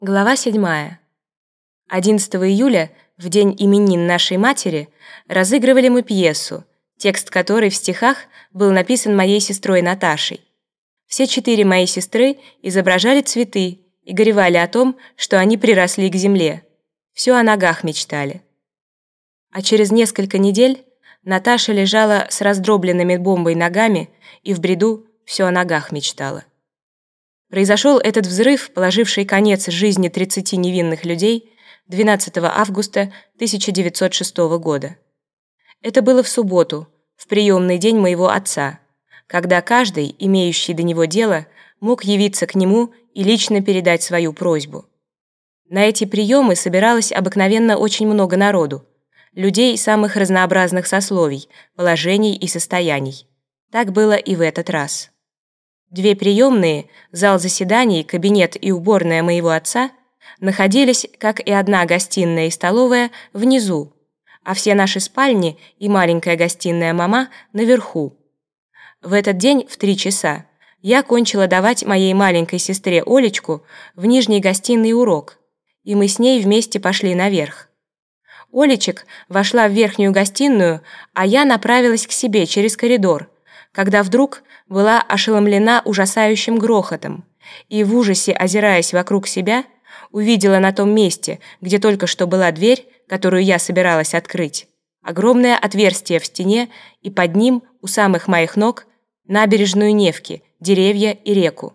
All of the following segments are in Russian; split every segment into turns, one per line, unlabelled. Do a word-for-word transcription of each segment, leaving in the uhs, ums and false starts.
Глава седьмая. одиннадцатого июля, в день именин нашей матери, разыгрывали мы пьесу, текст которой в стихах был написан моей сестрой Наташей. Все четыре мои сестры изображали цветы и горевали о том, что они приросли к земле. Все о ногах мечтали. А через несколько недель Наташа лежала с раздробленными бомбой ногами и в бреду все о ногах мечтала. Произошел этот взрыв, положивший конец жизни тридцати невинных людей, двенадцатого августа тысяча девятьсот шестого года. Это было в субботу, в приемный день моего отца, когда каждый, имеющий до него дело, мог явиться к нему и лично передать свою просьбу. На эти приемы собиралось обыкновенно очень много народу, людей самых разнообразных сословий, положений и состояний. Так было и в этот раз. Две приемные, зал заседаний, кабинет и уборная моего отца, находились, как и одна гостиная и столовая, внизу, а все наши спальни и маленькая гостиная мама наверху. В этот день в три часа я кончила давать моей маленькой сестре Олечку в нижней гостиной урок, и мы с ней вместе пошли наверх. Олечек вошла в верхнюю гостиную, а я направилась к себе через коридор, когда вдруг была ошеломлена ужасающим грохотом и в ужасе, озираясь вокруг себя, увидела на том месте, где только что была дверь, которую я собиралась открыть, огромное отверстие в стене и под ним, у самых моих ног, набережную Невки, деревья и реку.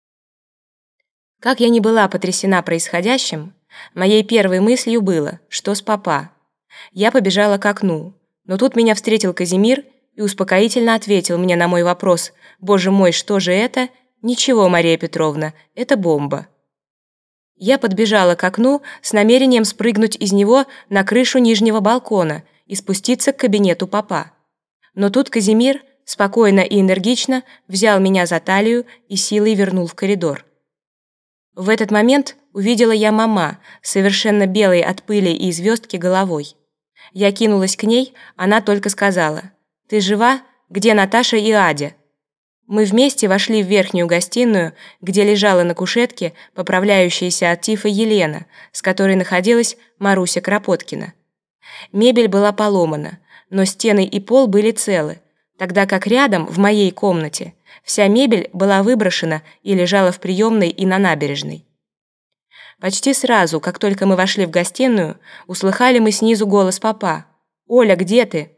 Как я не была потрясена происходящим, моей первой мыслью было, что с папа. Я побежала к окну, но тут меня встретил Казимир и успокоительно ответил мне на мой вопрос: «Боже мой, что же это?» «Ничего, Мария Петровна, это бомба». Я подбежала к окну с намерением спрыгнуть из него на крышу нижнего балкона и спуститься к кабинету папа. Но тут Казимир спокойно и энергично взял меня за талию и силой вернул в коридор. В этот момент увидела я мама, совершенно белой от пыли и звездки головой. Я кинулась к ней, она только сказала: «Ты жива? Где Наташа и Адя?» Мы вместе вошли в верхнюю гостиную, где лежала на кушетке поправляющаяся от тифа Елена, с которой находилась Маруся Кропоткина. Мебель была поломана, но стены и пол были целы, тогда как рядом, в моей комнате, вся мебель была выброшена и лежала в приемной и на набережной. Почти сразу, как только мы вошли в гостиную, услыхали мы снизу голос папа: «Оля, где ты?»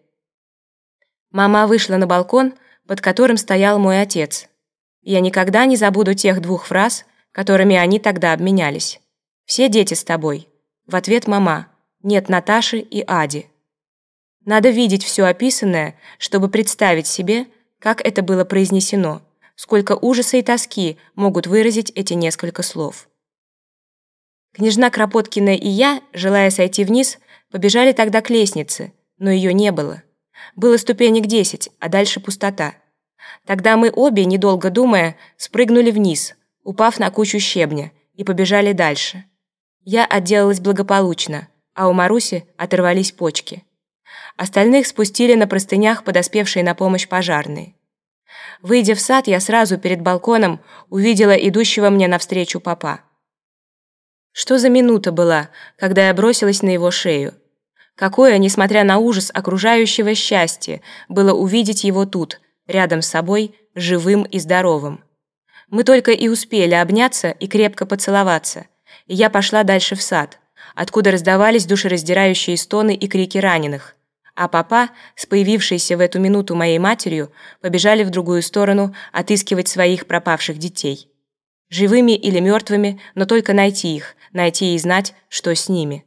Мама вышла на балкон, под которым стоял мой отец. Я никогда не забуду тех двух фраз, которыми они тогда обменялись. «Все дети с тобой». В ответ мама: «Нет Наташи и Ади». Надо видеть все описанное, чтобы представить себе, как это было произнесено, сколько ужаса и тоски могут выразить эти несколько слов. Княжна Кропоткина и я, желая сойти вниз, побежали тогда к лестнице, но ее не было. Было ступенек десять, а дальше пустота. Тогда мы обе, недолго думая, спрыгнули вниз, упав на кучу щебня, и побежали дальше. Я отделалась благополучно, а у Маруси оторвались почки. Остальных спустили на простынях подоспевшие на помощь пожарные. Выйдя в сад, я сразу перед балконом увидела идущего мне навстречу папа. Что за минута была, когда я бросилась на его шею? Какое, несмотря на ужас окружающего счастья, было увидеть его тут, рядом с собой, живым и здоровым. Мы только и успели обняться и крепко поцеловаться, и я пошла дальше в сад, откуда раздавались душераздирающие стоны и крики раненых, а папа, с появившейся в эту минуту моей матерью, побежали в другую сторону отыскивать своих пропавших детей. Живыми или мертвыми, но только найти их, найти и знать, что с ними.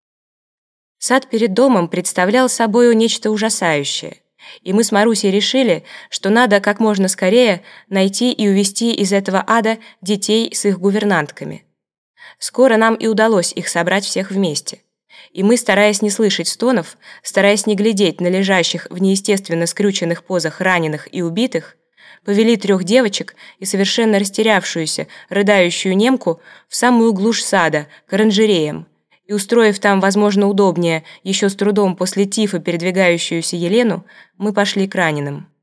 Сад перед домом представлял собою нечто ужасающее, и мы с Марусей решили, что надо как можно скорее найти и увезти из этого ада детей с их гувернантками. Скоро нам и удалось их собрать всех вместе, и мы, стараясь не слышать стонов, стараясь не глядеть на лежащих в неестественно скрюченных позах раненых и убитых, повели трех девочек и совершенно растерявшуюся, рыдающую немку в самую глушь сада, к оранжереям, и, устроив там, возможно, удобнее, еще с трудом после тифа передвигающуюся Елену, мы пошли к раненым.